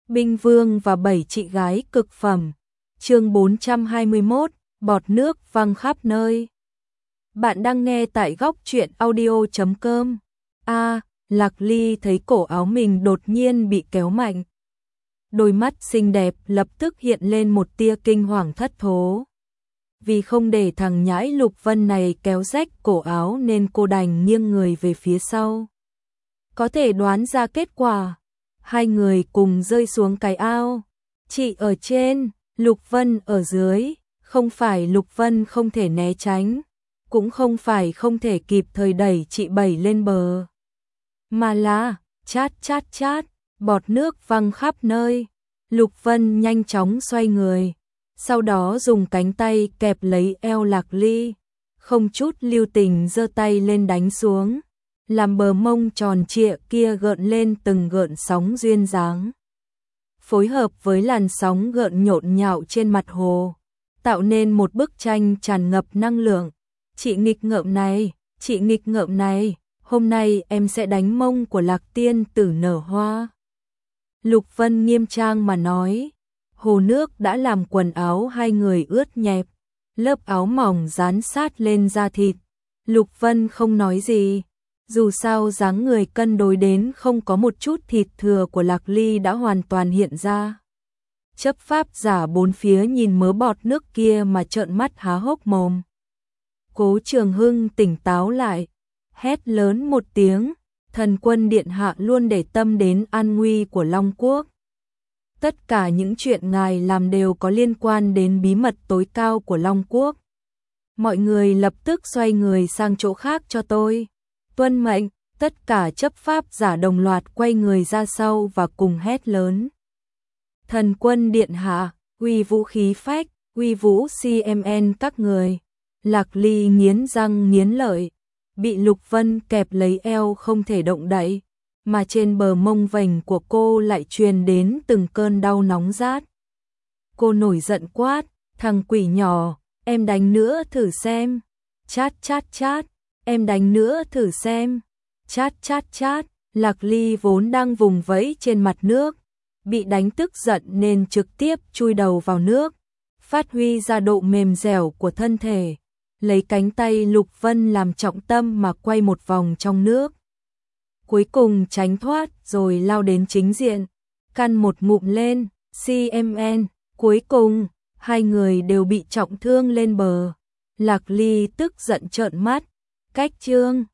Binh Vương và 7 chị gái cực phẩm. Chương 421, bọt nước văng khắp nơi. Bạn đang nghe tại góc truyện audio.com. Lạc Ly thấy cổ áo mình đột nhiên bị kéo mạnh. Đôi mắt xinh đẹp lập tức hiện lên một tia kinh hoàng thất thố. Vì không để thằng nhãi Lục Vân này kéo rách cổ áo nên cô đành nghiêng người về phía sau. Có thể đoán ra kết quả. Hai người cùng rơi xuống cái ao. Chị ở trên, Lục Vân ở dưới. Không phải Lục Vân không thể né tránh, cũng không phải không thể kịp thời đẩy chị Bảy lên bờ, mà là chát chát chát, bọt nước văng khắp nơi. Lục Vân nhanh chóng xoay người, sau đó dùng cánh tay kẹp lấy eo Lạc Ly, không chút lưu tình giơ tay lên đánh xuống, làm bờ mông tròn trịa kia gợn lên từng gợn sóng duyên dáng. Phối hợp với làn sóng gợn nhộn nhạo trên mặt hồ, tạo nên một bức tranh tràn ngập năng lượng. Chị nghịch ngợm này, hôm nay em sẽ đánh mông của Lạc tiên tử nở hoa. Lục Vân nghiêm trang mà nói. Hồ nước đã làm quần áo hai người ướt nhẹp, lớp áo mỏng dán sát lên da thịt. Lục Vân không nói gì, dù sao dáng người cân đối đến không có một chút thịt thừa của Lạc Ly đã hoàn toàn hiện ra. Chấp pháp giả bốn phía nhìn mớ bọt nước kia mà trợn mắt há hốc mồm. Cố Trường Hưng tỉnh táo lại, hét lớn một tiếng, thần quân điện hạ luôn để tâm đến an nguy của Long Quốc. Tất cả những chuyện ngài làm đều có liên quan đến bí mật tối cao của Long Quốc. Mọi người lập tức xoay người sang chỗ khác cho tôi. Tuân mệnh, tất cả chấp pháp giả đồng loạt quay người ra sau và cùng hét lớn. Thần quân điện hạ, uy vũ khí phách, uy vũ CMN các người. Lạc Ly nghiến răng nghiến lợi, bị Lục Vân kẹp lấy eo không thể động đậy, mà trên bờ mông vành của cô lại truyền đến từng cơn đau nóng rát. Cô nổi giận quát, thằng quỷ nhỏ, em đánh nữa thử xem. Chát chát chát, em đánh nữa thử xem. Chát chát chát, Lạc Ly vốn đang vùng vẫy trên mặt nước, bị đánh tức giận nên trực tiếp chui đầu vào nước, phát huy ra độ mềm dẻo của thân thể, lấy cánh tay Lục Vân làm trọng tâm mà quay một vòng trong nước. Cuối cùng tránh thoát rồi lao đến chính diện, căn một ngụm lên, CMN, cuối cùng, hai người đều bị trọng thương lên bờ. Lạc Ly tức giận trợn mắt, cách chương